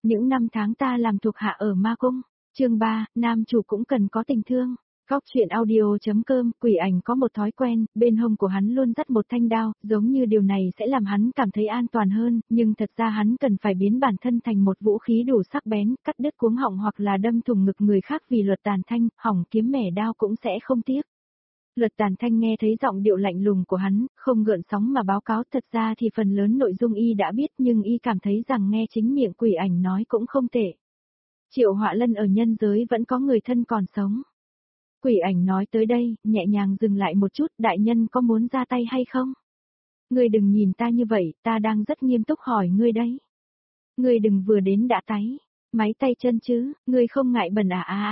Những năm tháng ta làm thuộc hạ ở ma cung. Chương 3, nam chủ cũng cần có tình thương. Góc truyện audio.com, Quỷ Ảnh có một thói quen, bên hông của hắn luôn dắt một thanh đao, giống như điều này sẽ làm hắn cảm thấy an toàn hơn, nhưng thật ra hắn cần phải biến bản thân thành một vũ khí đủ sắc bén, cắt đứt cuống họng hoặc là đâm thủng ngực người khác vì Luật Tàn Thanh, hỏng kiếm mẻ đao cũng sẽ không tiếc. Luật Tàn Thanh nghe thấy giọng điệu lạnh lùng của hắn, không gợn sóng mà báo cáo, thật ra thì phần lớn nội dung y đã biết nhưng y cảm thấy rằng nghe chính miệng Quỷ Ảnh nói cũng không tệ. Triệu Họa Lân ở nhân giới vẫn có người thân còn sống. Quỷ Ảnh nói tới đây, nhẹ nhàng dừng lại một chút, đại nhân có muốn ra tay hay không? Ngươi đừng nhìn ta như vậy, ta đang rất nghiêm túc hỏi ngươi đấy. Ngươi đừng vừa đến đã táy, máy tay chân chứ, ngươi không ngại bẩn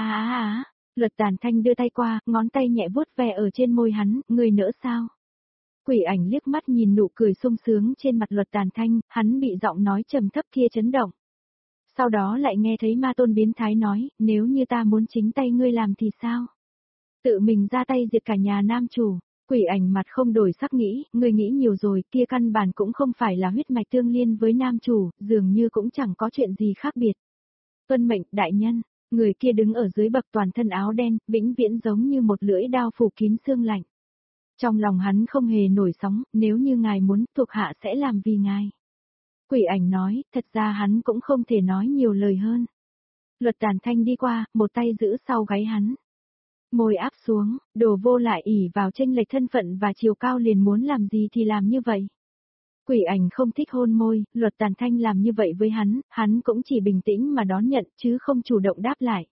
à. Luật Tàn Thanh đưa tay qua, ngón tay nhẹ vuốt ve ở trên môi hắn, ngươi nỡ sao? Quỷ Ảnh liếc mắt nhìn nụ cười sung sướng trên mặt Luật Tàn Thanh, hắn bị giọng nói trầm thấp kia chấn động. Sau đó lại nghe thấy ma tôn biến thái nói, nếu như ta muốn chính tay ngươi làm thì sao? Tự mình ra tay diệt cả nhà nam chủ. Quỷ Ảnh mặt không đổi sắc nghĩ, ngươi nghĩ nhiều rồi, kia căn bản cũng không phải là huyết mạch tương liên với nam chủ, dường như cũng chẳng có chuyện gì khác biệt. Tuân mệnh, đại nhân. Người kia đứng ở dưới bậc toàn thân áo đen, vĩnh viễn giống như một lưỡi đao phủ kín xương lạnh. Trong lòng hắn không hề nổi sóng, nếu như ngài muốn, thuộc hạ sẽ làm vì ngài. Quỷ Ảnh nói, thật ra hắn cũng không thể nói nhiều lời hơn. Luật Tàn Thanh đi qua, một tay giữ sau gáy hắn. Môi áp xuống, đồ vô lại ỉ vào chênh lệch thân phận và chiều cao liền muốn làm gì thì làm như vậy. Quỷ Ảnh không thích hôn môi, Luật Tàn Thanh làm như vậy với hắn cũng chỉ bình tĩnh mà đón nhận chứ không chủ động đáp lại.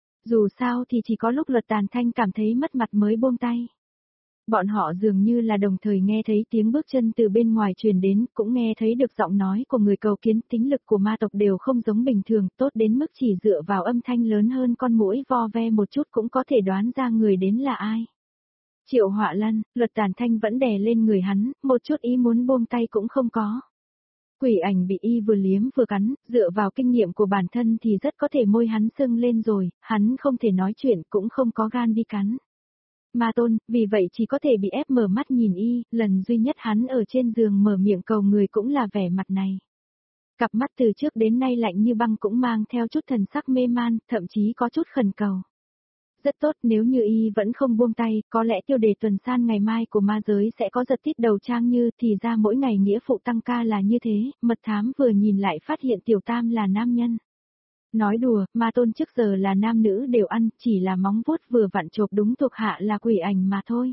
Dù sao thì chỉ có lúc Luật Tàn Thanh cảm thấy mất mặt mới buông tay. Bọn họ dường như là đồng thời nghe thấy tiếng bước chân từ bên ngoài truyền đến, cũng nghe thấy được giọng nói của người cầu kiến, tính lực của ma tộc đều không giống bình thường, tốt đến mức chỉ dựa vào âm thanh lớn hơn con muỗi vo ve một chút cũng có thể đoán ra người đến là ai. Triệu Họa Lân, Luật Tàn Thanh vẫn đè lên người hắn, một chút ý muốn buông tay cũng không có. Quỷ Ảnh bị y vừa liếm vừa cắn, dựa vào kinh nghiệm của bản thân thì rất có thể môi hắn sưng lên rồi, hắn không thể nói chuyện cũng không có gan đi cắn. Ma tôn, vì vậy chỉ có thể bị ép mở mắt nhìn y, lần duy nhất hắn ở trên giường mở miệng cầu người cũng là vẻ mặt này. Cặp mắt từ trước đến nay lạnh như băng cũng mang theo chút thần sắc mê man, thậm chí có chút khẩn cầu. Rất tốt, nếu như y vẫn không buông tay, có lẽ tiêu đề tuần san ngày mai của ma giới sẽ có giật tít đầu trang như, thì ra mỗi ngày nghĩa phụ tăng ca là như thế, mật thám vừa nhìn lại phát hiện tiểu tam là nam nhân. Nói đùa, ma tôn trước giờ là nam nữ đều ăn, chỉ là móng vuốt vừa vặn chộp đúng thuộc hạ là Quỷ Ảnh mà thôi.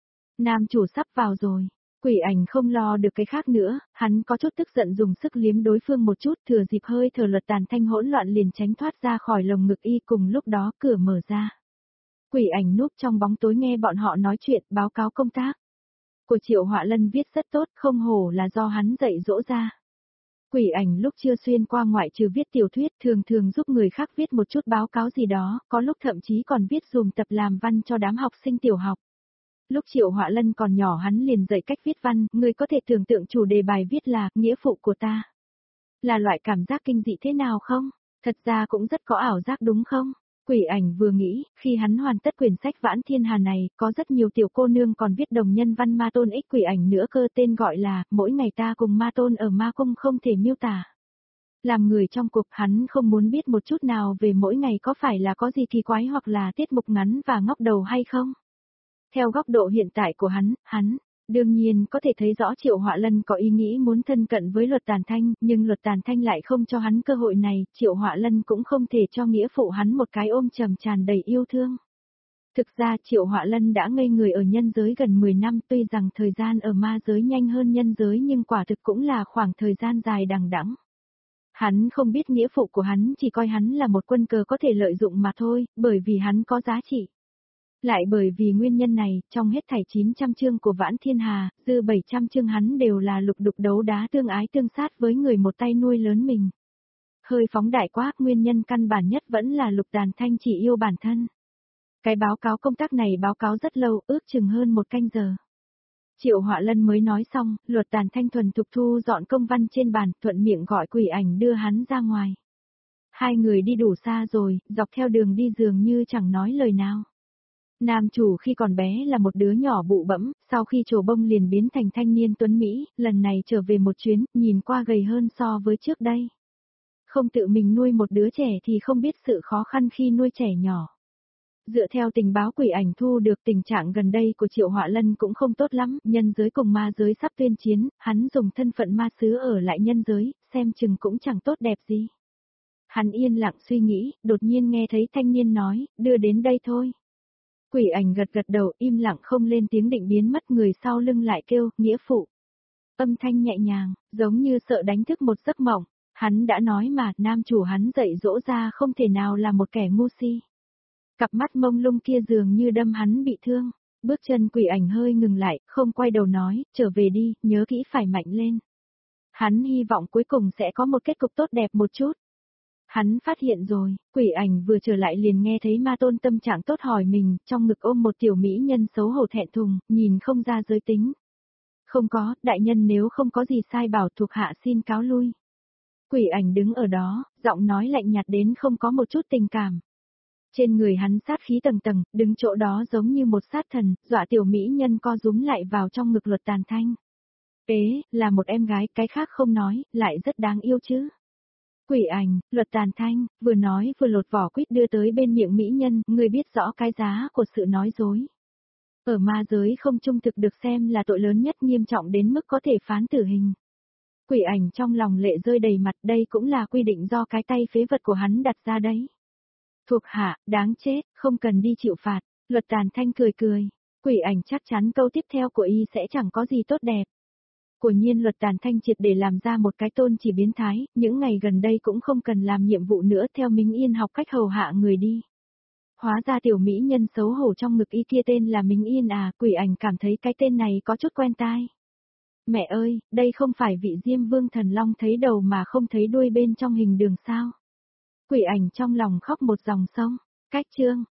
Nam chủ sắp vào rồi. Quỷ Ảnh không lo được cái khác nữa, hắn có chút tức giận dùng sức liếm đối phương một chút, thừa dịp hơi thở Luật Tàn Thanh hỗn loạn liền tránh thoát ra khỏi lồng ngực y, cùng lúc đó cửa mở ra. Quỷ Ảnh núp trong bóng tối nghe bọn họ nói chuyện, báo cáo công tác của Triệu Họa Lân viết rất tốt, không hổ là do hắn dạy dỗ ra. Quỷ Ảnh lúc chưa xuyên qua ngoại trừ viết tiểu thuyết thường giúp người khác viết một chút báo cáo gì đó, có lúc thậm chí còn viết dùm tập làm văn cho đám học sinh tiểu học. Lúc Triệu Họa Lân còn nhỏ hắn liền dạy cách viết văn, người có thể tưởng tượng chủ đề bài viết là, nghĩa phụ của ta. Là loại cảm giác kinh dị thế nào không? Thật ra cũng rất có ảo giác đúng không? Quỷ Ảnh vừa nghĩ, khi hắn hoàn tất quyển sách Vãn Thiên Hà này, có rất nhiều tiểu cô nương còn viết đồng nhân văn ma tôn ích Quỷ Ảnh nữa cơ, tên gọi là, mỗi ngày ta cùng ma tôn ở ma cung không thể miêu tả. Làm người trong cuộc hắn không muốn biết một chút nào về mỗi ngày có phải là có gì kỳ quái hoặc là tiết mục ngắn và ngóc đầu hay không. Theo góc độ hiện tại của hắn, đương nhiên có thể thấy rõ Triệu Họa Lân có ý nghĩ muốn thân cận với Luật Tàn Thanh, nhưng Luật Tàn Thanh lại không cho hắn cơ hội này, Triệu Họa Lân cũng không thể cho nghĩa phụ hắn một cái ôm trầm tràn đầy yêu thương. Thực ra Triệu Họa Lân đã ngây người ở nhân giới gần 10 năm, tuy rằng thời gian ở ma giới nhanh hơn nhân giới nhưng quả thực cũng là khoảng thời gian dài đằng đẵng. Hắn không biết nghĩa phụ của hắn chỉ coi hắn là một quân cờ có thể lợi dụng mà thôi, bởi vì hắn có giá trị. Lại bởi vì nguyên nhân này, trong hết thảy 900 chương của Vãn Thiên Hà, dư 700 chương hắn đều là lục đục đấu đá tương ái tương sát với người một tay nuôi lớn mình. Hơi phóng đại quá, nguyên nhân căn bản nhất vẫn là Lục Tàn Thanh chỉ yêu bản thân. Cái báo cáo công tác này báo cáo rất lâu, ước chừng hơn 1 canh giờ. Triệu Họa Lân mới nói xong, Luật Tàn Thanh thuần thục thu dọn công văn trên bàn, thuận miệng gọi Quỷ Ảnh đưa hắn ra ngoài. Hai người đi đủ xa rồi, dọc theo đường đi dường như chẳng nói lời nào. Nam chủ khi còn bé là một đứa nhỏ bụ bẫm, sau khi trổ bông liền biến thành thanh niên tuấn Mỹ, lần này trở về một chuyến, nhìn qua gầy hơn so với trước đây. không tự mình nuôi một đứa trẻ thì không biết sự khó khăn khi nuôi trẻ nhỏ. Dựa theo tình báo Quỷ Ảnh thu được, tình trạng gần đây của Triệu Họa Lân cũng không tốt lắm, nhân giới cùng ma giới sắp tuyên chiến, hắn dùng thân phận ma sứ ở lại nhân giới, xem chừng cũng chẳng tốt đẹp gì. Hắn yên lặng suy nghĩ, đột nhiên nghe thấy thanh niên nói, đưa đến đây thôi. Quỷ Ảnh gật gật đầu, im lặng không lên tiếng, định biến mất, người sau lưng lại kêu, nghĩa phụ. Âm thanh nhẹ nhàng, giống như sợ đánh thức một giấc mộng. Hắn đã nói mà, nam chủ hắn dạy dỗ ra không thể nào là một kẻ ngu si. Cặp mắt mông lung kia dường như đâm hắn bị thương. Bước chân Quỷ Ảnh hơi ngừng lại, không quay đầu nói, trở về đi, nhớ kỹ phải mạnh lên. Hắn hy vọng cuối cùng sẽ có một kết cục tốt đẹp một chút. Hắn phát hiện rồi, Quỷ Ảnh vừa trở lại liền nghe thấy Ma Tôn tâm trạng tốt hỏi mình, trong ngực ôm một tiểu mỹ nhân xấu hổ thẹn thùng, nhìn không ra giới tính. Không có, đại nhân nếu không có gì sai bảo thuộc hạ xin cáo lui. Quỷ Ảnh đứng ở đó, giọng nói lạnh nhạt đến không có một chút tình cảm. Trên người hắn sát khí tầng tầng, đứng chỗ đó giống như một sát thần, dọa tiểu mỹ nhân co rúm lại vào trong ngực Luật Tàn Thanh. Ế, là một em gái, cái khác không nói, lại rất đáng yêu chứ. Quỷ Ảnh, Luật Tàn Thanh, vừa nói vừa lột vỏ quýt đưa tới bên miệng mỹ nhân, người biết rõ cái giá của sự nói dối. Ở ma giới không trung thực được xem là tội lớn nhất, nghiêm trọng đến mức có thể phán tử hình. Quỷ Ảnh trong lòng lệ rơi đầy mặt, đây cũng là quy định do cái tay phế vật của hắn đặt ra đấy. Thuộc hạ, đáng chết, không cần đi chịu phạt. Luật Tàn Thanh cười cười. Quỷ Ảnh chắc chắn câu tiếp theo của y sẽ chẳng có gì tốt đẹp. Quả nhiên Luật Tàn Thanh triệt để làm ra một cái tôn chỉ biến thái, những ngày gần đây cũng không cần làm nhiệm vụ nữa, theo Minh Yên học cách hầu hạ người đi. Hóa ra tiểu mỹ nhân xấu hổ trong ngực y kia tên là Minh Yên à, Quỷ Ảnh cảm thấy cái tên này có chút quen tai. Mẹ ơi, đây không phải vị Diêm Vương Thần Long thấy đầu mà không thấy đuôi bên trong hình đường sao? Quỷ Ảnh trong lòng khóc một dòng sông. Cách chương